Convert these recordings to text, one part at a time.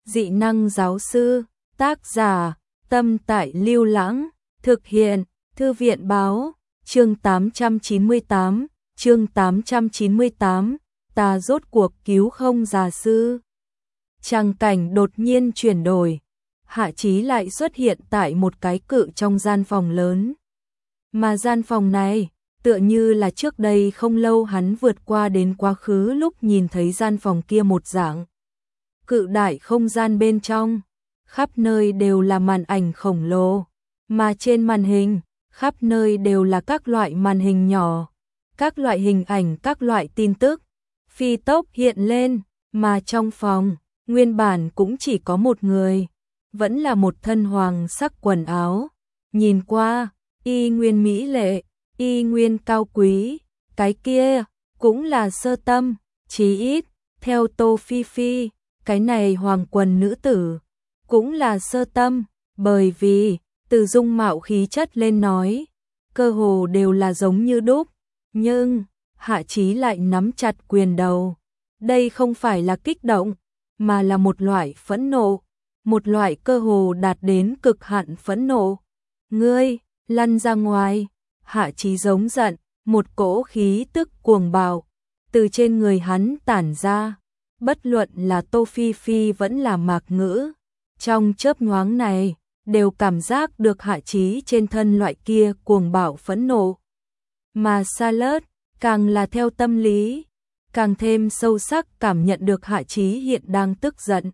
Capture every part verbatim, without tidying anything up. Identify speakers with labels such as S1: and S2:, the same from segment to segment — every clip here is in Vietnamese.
S1: Dị năng giáo sư, tác giả, Tâm Tại Lưu Lãng, thực hiện, Thư viện báo, chương tám trăm chín mươi tám, chương tám trăm chín mươi tám, ta rốt cuộc cứu không già sư. Tràng cảnh đột nhiên chuyển đổi, Hạ Chí lại xuất hiện tại một cái cự trong gian phòng lớn. Mà gian phòng này, tựa như là trước đây không lâu hắn vượt qua đến quá khứ lúc nhìn thấy gian phòng kia một dạng. Cự đại không gian bên trong, khắp nơi đều là màn ảnh khổng lồ, mà trên màn hình, khắp nơi đều là các loại màn hình nhỏ, các loại hình ảnh, các loại tin tức, phi tốc hiện lên, mà trong phòng, nguyên bản cũng chỉ có một người, vẫn là một thân hoàng sắc quần áo, nhìn qua, y nguyên mỹ lệ, y nguyên cao quý, cái kia, cũng là Sơ Tâm, chí ít, theo Tô Phi Phi, cái này hoàng quần nữ tử, cũng là Sơ Tâm, bởi vì, từ dung mạo khí chất lên nói, cơ hồ đều là giống như đúc, nhưng, Hạ Chí lại nắm chặt quyền đầu, đây không phải là kích động, mà là một loại phẫn nộ, một loại cơ hồ đạt đến cực hạn phẫn nộ. Ngươi, lăn ra ngoài, Hạ Chí giống giận, một cỗ khí tức cuồng bạo, từ trên người hắn tản ra, bất luận là Tô Phi Phi vẫn là Mạc Ngữ, trong chớp nhoáng này, đều cảm giác được Hạ Chí trên thân loại kia cuồng bạo phẫn nộ. Mà Charlotte, càng là theo tâm lý, càng thêm sâu sắc cảm nhận được Hạ Chí hiện đang tức giận.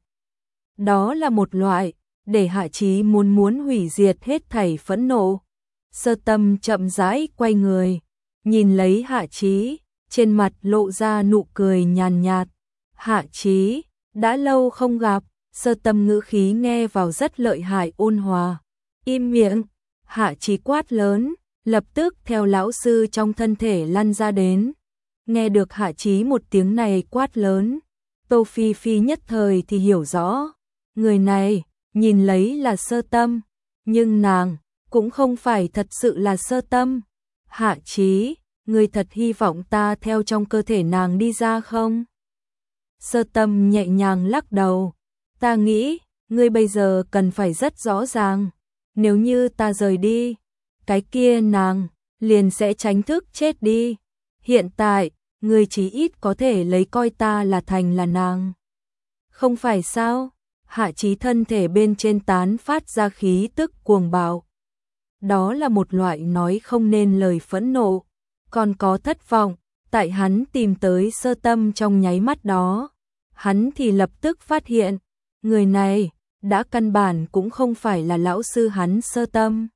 S1: Đó là một loại, để Hạ Chí muốn muốn hủy diệt hết thảy phẫn nộ. Sơ Tâm chậm rãi quay người, nhìn lấy Hạ Chí, trên mặt lộ ra nụ cười nhàn nhạt. Hạ Chí, đã lâu không gặp, Sơ Tâm ngữ khí nghe vào rất lợi hại ôn hòa. Im miệng, Hạ Chí quát lớn, lập tức theo lão sư trong thân thể lăn ra đến. Nghe được Hạ Chí một tiếng này quát lớn, Tô Phi Phi nhất thời thì hiểu rõ, người này, nhìn lấy là Sơ Tâm, nhưng nàng, cũng không phải thật sự là Sơ Tâm. Hạ Chí, ngươi thật hy vọng ta theo trong cơ thể nàng đi ra không? Sơ Tâm nhẹ nhàng lắc đầu, ta nghĩ, ngươi bây giờ cần phải rất rõ ràng, nếu như ta rời đi, cái kia nàng, liền sẽ tránh thức chết đi. Hiện tại, ngươi chí ít có thể lấy coi ta là thành là nàng. Không phải sao? Hạ Chí thân thể bên trên tán phát ra khí tức cuồng bạo. Đó là một loại nói không nên lời phẫn nộ, còn có thất vọng, tại hắn tìm tới Sơ Tâm trong nháy mắt đó. Hắn thì lập tức phát hiện, người này, đã căn bản cũng không phải là lão sư hắn Sơ Tâm.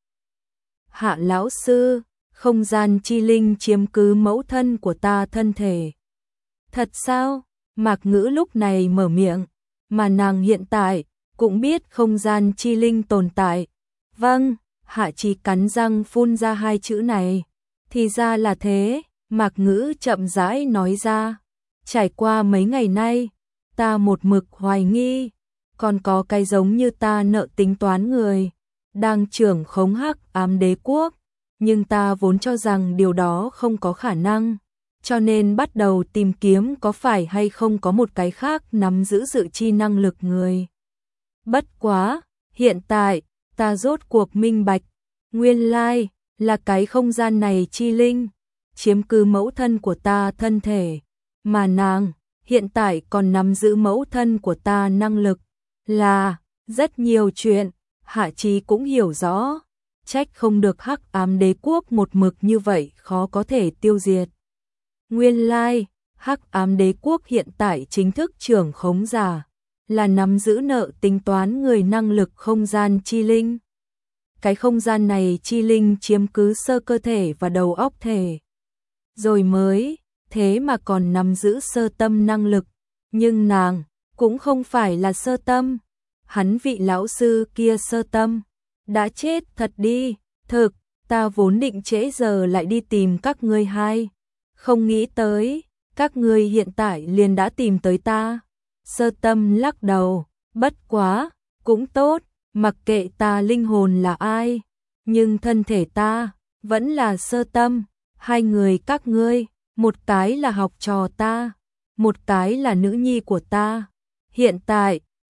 S1: Hạ lão sư, không gian chi linh chiếm cứ mẫu thân của ta thân thể. Thật sao? Mạc Ngữ lúc này mở miệng, mà nàng hiện tại, cũng biết không gian chi linh tồn tại. Vâng, Hạ Chí cắn răng phun ra hai chữ này. Thì ra là thế, Mạc Ngữ chậm rãi nói ra. Trải qua mấy ngày nay, ta một mực hoài nghi, còn có cái giống như ta nợ tính toán người, đang trưởng khống Hắc Ám Đế Quốc, nhưng ta vốn cho rằng điều đó không có khả năng, cho nên bắt đầu tìm kiếm có phải hay không có một cái khác nắm giữ dự chi năng lực người. Bất quá, hiện tại, ta rốt cuộc minh bạch, nguyên lai, là cái không gian này chi linh, chiếm cứ mẫu thân của ta thân thể, mà nàng, hiện tại còn nắm giữ mẫu thân của ta năng lực, là, rất nhiều chuyện, Hạ Chí cũng hiểu rõ, trách không được Hắc Ám Đế Quốc một mực như vậy khó có thể tiêu diệt. Nguyên lai, Hắc Ám Đế Quốc hiện tại chính thức trưởng khống giả, là nắm giữ nợ tính toán người năng lực không gian chi linh. Cái không gian này chi linh chiếm cứ sơ cơ thể và đầu óc thể. Rồi mới, thế mà còn nắm giữ Sơ Tâm năng lực, nhưng nàng, cũng không phải là Sơ Tâm. Hắn vị lão sư kia Sơ Tâm, đã chết thật đi, thực, ta vốn định trễ giờ lại đi tìm các ngươi hai. Không nghĩ tới, các ngươi hiện tại liền đã tìm tới ta. Sơ Tâm lắc đầu, bất quá, cũng tốt, mặc kệ ta linh hồn là ai, nhưng thân thể ta, vẫn là Sơ Tâm. Hai người các ngươi, một cái là học trò ta, một cái là nữ nhi của ta. Hiện tại,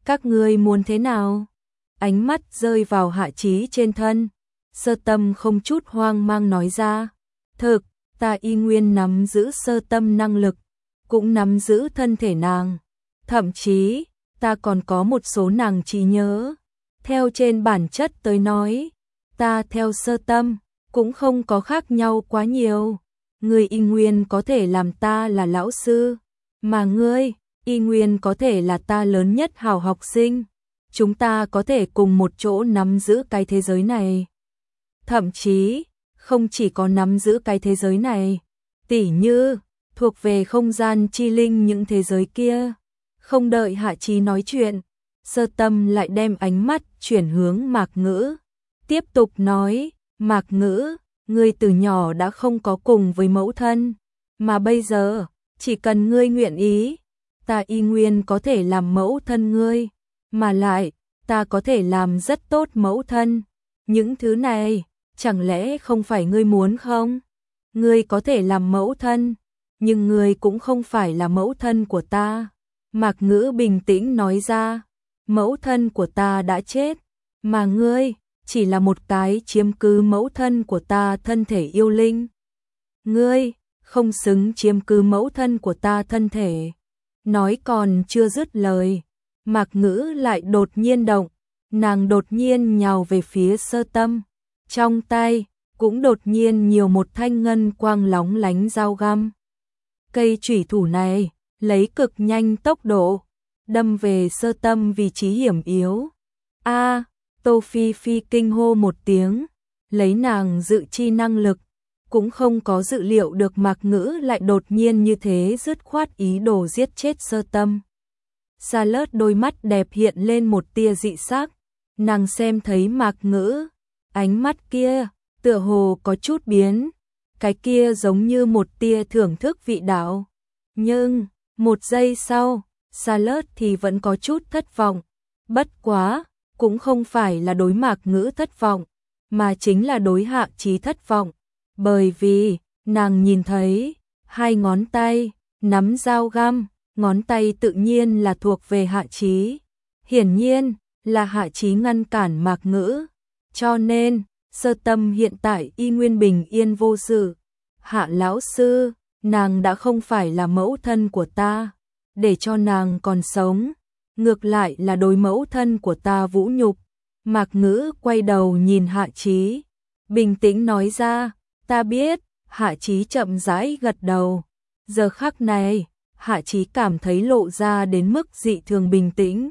S1: Các ngươi muốn thế nào? Ánh mắt rơi vào Hạ Chí trên thân. Sơ Tâm không chút hoang mang nói ra. Thực, ta y nguyên nắm giữ Sơ Tâm năng lực, cũng nắm giữ thân thể nàng. Thậm chí, ta còn có một số nàng trí nhớ. Theo trên bản chất tới nói, ta theo Sơ Tâm, cũng không có khác nhau quá nhiều. Ngươi y nguyên có thể làm ta là lão sư, mà ngươi, y nguyên có thể là ta lớn nhất hảo học sinh. Chúng ta có thể cùng một chỗ nắm giữ cái thế giới này. Thậm chí, không chỉ có nắm giữ cái thế giới này, tỉ như, thuộc về không gian chi linh những thế giới kia. Không đợi Hạ Chí nói chuyện, Sơ Tâm lại đem ánh mắt chuyển hướng Mạc Ngữ. Tiếp tục nói, Mạc Ngữ, ngươi từ nhỏ đã không có cùng với mẫu thân, mà bây giờ, chỉ cần ngươi nguyện ý, ta y nguyên có thể làm mẫu thân ngươi, mà lại, ta có thể làm rất tốt mẫu thân. Những thứ này, chẳng lẽ không phải ngươi muốn không? Ngươi có thể làm mẫu thân, nhưng ngươi cũng không phải là mẫu thân của ta. Mạc Ngữ bình tĩnh nói ra, mẫu thân của ta đã chết, mà ngươi chỉ là một cái chiếm cứ mẫu thân của ta thân thể yêu linh. Ngươi không xứng chiếm cứ mẫu thân của ta thân thể. Nói còn chưa dứt lời, Mạc Ngữ lại đột nhiên động, nàng đột nhiên nhào về phía Sơ Tâm, trong tay cũng đột nhiên nhiều một thanh ngân quang lóng lánh dao găm. Cây chủy thủ này lấy cực nhanh tốc độ đâm về Sơ Tâm vị trí hiểm yếu. A, Tô Phi Phi kinh hô một tiếng, lấy nàng dự chi năng lực, cũng không có dự liệu được Mạc Ngữ lại đột nhiên như thế dứt khoát ý đồ giết chết Sơ Tâm. Sa Lớt đôi mắt đẹp hiện lên một tia dị sắc, nàng xem thấy Mạc Ngữ, ánh mắt kia tựa hồ có chút biến, cái kia giống như một tia thưởng thức vị đạo. Nhưng, một giây sau, Sa Lớt thì vẫn có chút thất vọng, bất quá, cũng không phải là đối Mạc Ngữ thất vọng, mà chính là đối Hạ Chí thất vọng, bởi vì, nàng nhìn thấy, hai ngón tay, nắm dao găm, ngón tay tự nhiên là thuộc về Hạ Chí. Hiển nhiên, là Hạ Chí ngăn cản Mạc Ngữ, cho nên, Sơ Tâm hiện tại y nguyên bình yên vô sự. Hạ lão sư, nàng đã không phải là mẫu thân của ta, để cho nàng còn sống, ngược lại là đối mẫu thân của ta vũ nhục. Mạc Ngữ quay đầu nhìn Hạ Chí, bình tĩnh nói ra, ta biết. Hạ Chí chậm rãi gật đầu. Giờ khắc này, Hạ Chí cảm thấy lộ ra đến mức dị thường bình tĩnh.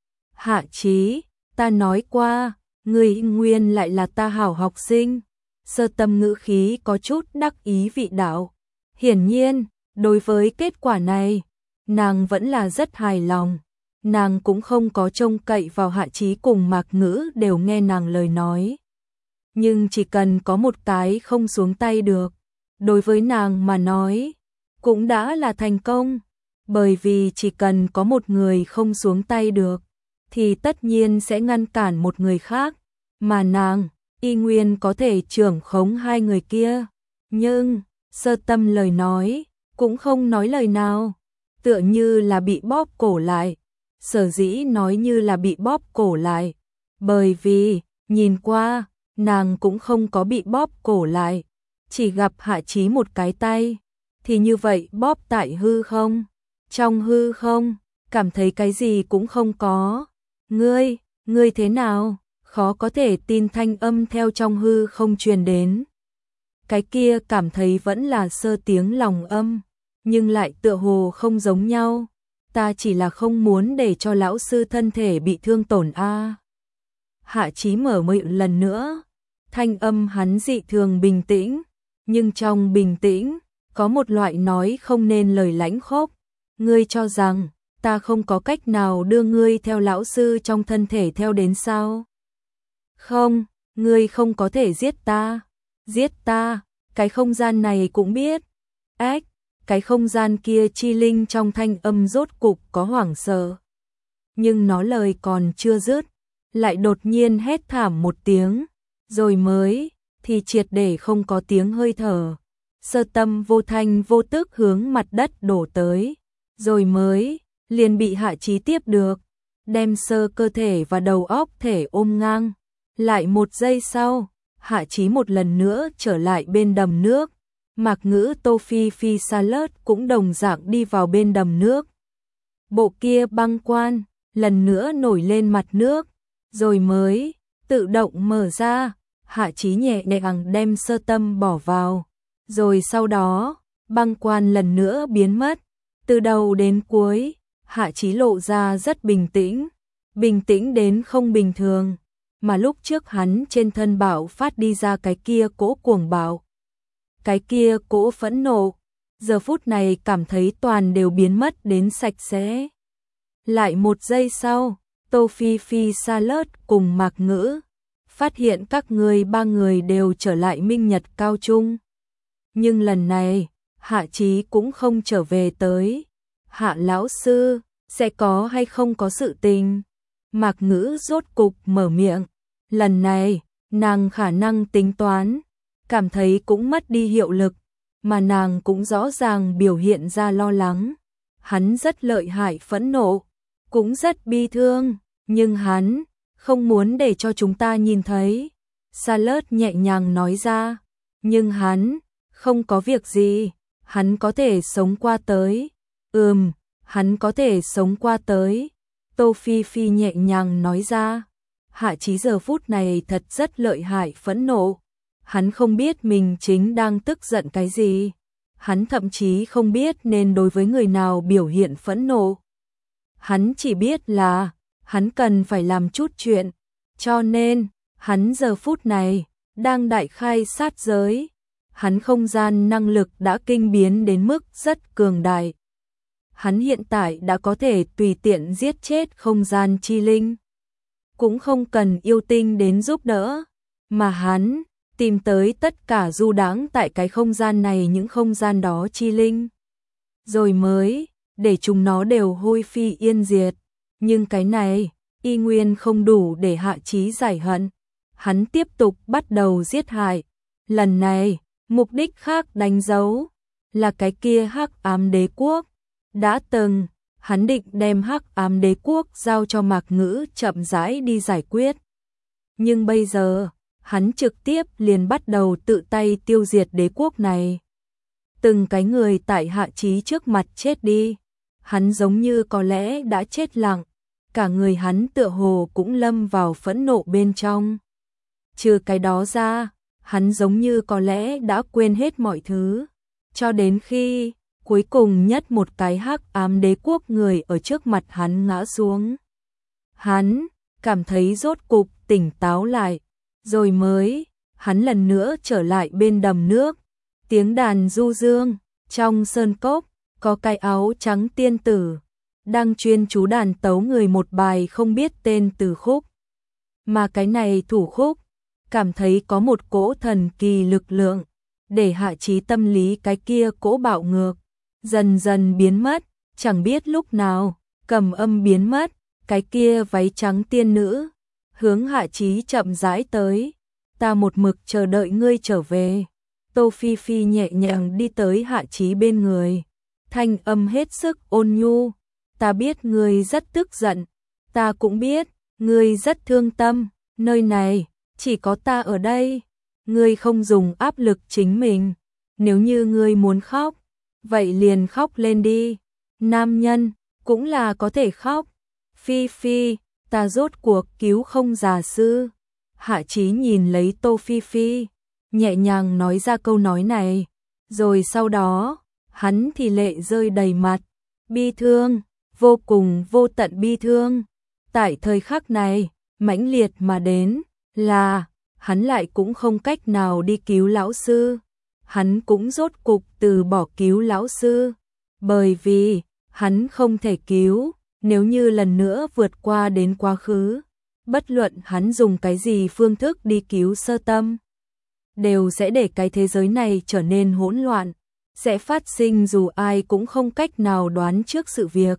S1: Hạ Chí, ta nói qua, ngươi nguyên lại là ta hảo học sinh. Sơ Tâm ngữ khí có chút đắc ý vị đạo. Hiển nhiên, đối với kết quả này, nàng vẫn là rất hài lòng. Nàng cũng không có trông cậy vào Hạ Chí cùng Mạc Ngữ đều nghe nàng lời nói. Nhưng chỉ cần có một cái không xuống tay được, đối với nàng mà nói, cũng đã là thành công. Bởi vì chỉ cần có một người không xuống tay được, thì tất nhiên sẽ ngăn cản một người khác, mà nàng, y nguyên có thể trưởng khống hai người kia. Nhưng, Sơ Tâm lời nói, cũng không nói lời nào, tựa như là bị bóp cổ lại. Sở dĩ nói như là bị bóp cổ lại, bởi vì, nhìn qua, nàng cũng không có bị bóp cổ lại, chỉ gặp Hạ Chí một cái tay, thì như vậy bóp tại hư không, trong hư không, cảm thấy cái gì cũng không có. Ngươi, ngươi thế nào? Khó có thể tin thanh âm theo trong hư không truyền đến. Cái kia cảm thấy vẫn là Sơ tiếng lòng âm, nhưng lại tựa hồ không giống nhau. Ta chỉ là không muốn để cho lão sư thân thể bị thương tổn a. À. Hạ Chí mở miệng lần nữa, thanh âm hắn dị thường bình tĩnh, nhưng trong bình tĩnh, có một loại nói không nên lời lãnh khốc. Ngươi cho rằng, ta không có cách nào đưa ngươi theo lão sư trong thân thể theo đến sao? Không, ngươi không có thể giết ta. Giết ta, cái không gian này cũng biết. Ách, cái không gian kia chi linh trong thanh âm rốt cục có hoảng sợ. Nhưng nó lời còn chưa dứt, lại đột nhiên hét thảm một tiếng, rồi mới, thì triệt để không có tiếng hơi thở. Sơ Tâm vô thanh vô tức hướng mặt đất đổ tới, rồi mới, liền bị Hạ Chí tiếp được. đem sơ cơ thể và đầu óc thể ôm ngang. Lại một giây sau, Hạ Chí một lần nữa trở lại bên đầm nước. Mạc Ngữ, Tô Phi Phi, Salad cũng đồng dạng đi vào bên đầm nước. Bộ kia băng quan lần nữa nổi lên mặt nước, rồi mới tự động mở ra. Hạ Chí nhẹ nhàng đem sơ tâm bỏ vào, rồi sau đó băng quan lần nữa biến mất. Từ đầu đến cuối, Hạ Chí lộ ra rất bình tĩnh, bình tĩnh đến không bình thường, mà lúc trước hắn trên thân bạo phát đi ra cái kia cỗ cuồng bạo, cái kia cỗ phẫn nộ, giờ phút này cảm thấy toàn đều biến mất đến sạch sẽ. Lại một giây sau, Tô Phi Phi, Salad cùng Mạc Ngữ phát hiện các người ba người đều trở lại Minh Nhật Cao Trung. Nhưng lần này, Hạ Chí cũng không trở về tới. Hạ lão sư, sẽ có hay không có sự tình? Mạc Ngữ rốt cục mở miệng. Lần này, nàng khả năng tính toán, cảm thấy cũng mất đi hiệu lực, mà nàng cũng rõ ràng biểu hiện ra lo lắng. Hắn rất lợi hại phẫn nộ, cũng rất bi thương, nhưng hắn không muốn để cho chúng ta nhìn thấy. Salad nhẹ nhàng nói ra, nhưng hắn không có việc gì, hắn có thể sống qua tới. Ừm, hắn có thể sống qua tới. Tô Phi Phi nhẹ nhàng nói ra. Hạ Chí giờ phút này thật rất lợi hại phẫn nộ. Hắn không biết mình chính đang tức giận cái gì. Hắn thậm chí không biết nên đối với người nào biểu hiện phẫn nộ. Hắn chỉ biết là hắn cần phải làm chút chuyện, cho nên hắn giờ phút này đang đại khai sát giới. Hắn không gian năng lực đã kinh biến đến mức rất cường đại. Hắn hiện tại đã có thể tùy tiện giết chết không gian chi linh, cũng không cần yêu tinh đến giúp đỡ, mà hắn tìm tới tất cả du đãng tại cái không gian này những không gian đó chi linh, rồi mới để chúng nó đều hôi phi yên diệt. Nhưng cái này y nguyên không đủ để Hạ Chí giải hận. Hắn tiếp tục bắt đầu giết hại. Lần này, mục đích khác đánh dấu là cái kia Hắc Ám Đế Quốc. Đã từng, hắn định đem Hắc Ám Đế Quốc giao cho Mạc Ngữ chậm rãi đi giải quyết. Nhưng bây giờ, hắn trực tiếp liền bắt đầu tự tay tiêu diệt đế quốc này. Từng cái người tại Hạ Chí trước mặt chết đi. Hắn giống như có lẽ đã chết lặng. Cả người hắn tựa hồ cũng lâm vào phẫn nộ bên trong. Trừ cái đó ra, hắn giống như có lẽ đã quên hết mọi thứ. Cho đến khi, cuối cùng nhất một cái Hắc Ám Đế Quốc người ở trước mặt hắn ngã xuống. Hắn cảm thấy rốt cục tỉnh táo lại. Rồi mới, hắn lần nữa trở lại bên đầm nước. Tiếng đàn du dương, trong sơn cốc, có cái áo trắng tiên tử đang chuyên chú đàn tấu người một bài không biết tên từ khúc. Mà cái này thủ khúc, cảm thấy có một cỗ thần kỳ lực lượng, để Hạ Chí tâm lý cái kia cỗ bạo ngược, dần dần biến mất, chẳng biết lúc nào, cầm âm biến mất, cái kia váy trắng tiên nữ, hướng Hạ Chí chậm rãi tới. Ta một mực chờ đợi ngươi trở về. Tô Phi Phi nhẹ nhàng đi tới Hạ Chí bên người, thanh âm hết sức ôn nhu. Ta biết ngươi rất tức giận, ta cũng biết, ngươi rất thương tâm, nơi này, chỉ có ta ở đây. Ngươi không dùng áp lực chính mình, nếu như ngươi muốn khóc, vậy liền khóc lên đi. Nam nhân, cũng là có thể khóc. Phi Phi, ta rốt cuộc cứu không già sư. Hạ Chí nhìn lấy Tô Phi Phi, nhẹ nhàng nói ra câu nói này, rồi sau đó, hắn thì lệ rơi đầy mặt, bi thương, vô cùng vô tận bi thương. Tại thời khắc này, mãnh liệt mà đến, là, hắn lại cũng không cách nào đi cứu lão sư. Hắn cũng rốt cục từ bỏ cứu lão sư, bởi vì, hắn không thể cứu, nếu như lần nữa vượt qua đến quá khứ. Bất luận hắn dùng cái gì phương thức đi cứu sơ tâm, đều sẽ để cái thế giới này trở nên hỗn loạn, sẽ phát sinh dù ai cũng không cách nào đoán trước sự việc.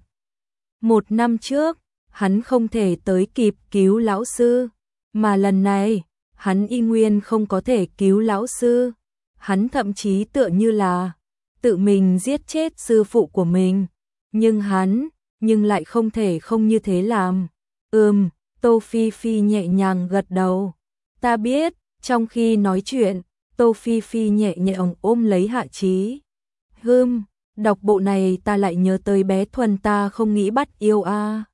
S1: Một năm trước, hắn không thể tới kịp cứu lão sư, mà lần này, hắn y nguyên không có thể cứu lão sư. Hắn thậm chí tựa như là tự mình giết chết sư phụ của mình, nhưng hắn, nhưng lại không thể không như thế làm. Ừm, Tô Phi Phi nhẹ nhàng gật đầu. Ta biết, trong khi nói chuyện, Tô Phi Phi nhẹ nhàng ôm lấy Hạ Chí. Hừm, đọc bộ này ta lại nhớ tới bé Thuần ta không nghĩ bắt yêu a.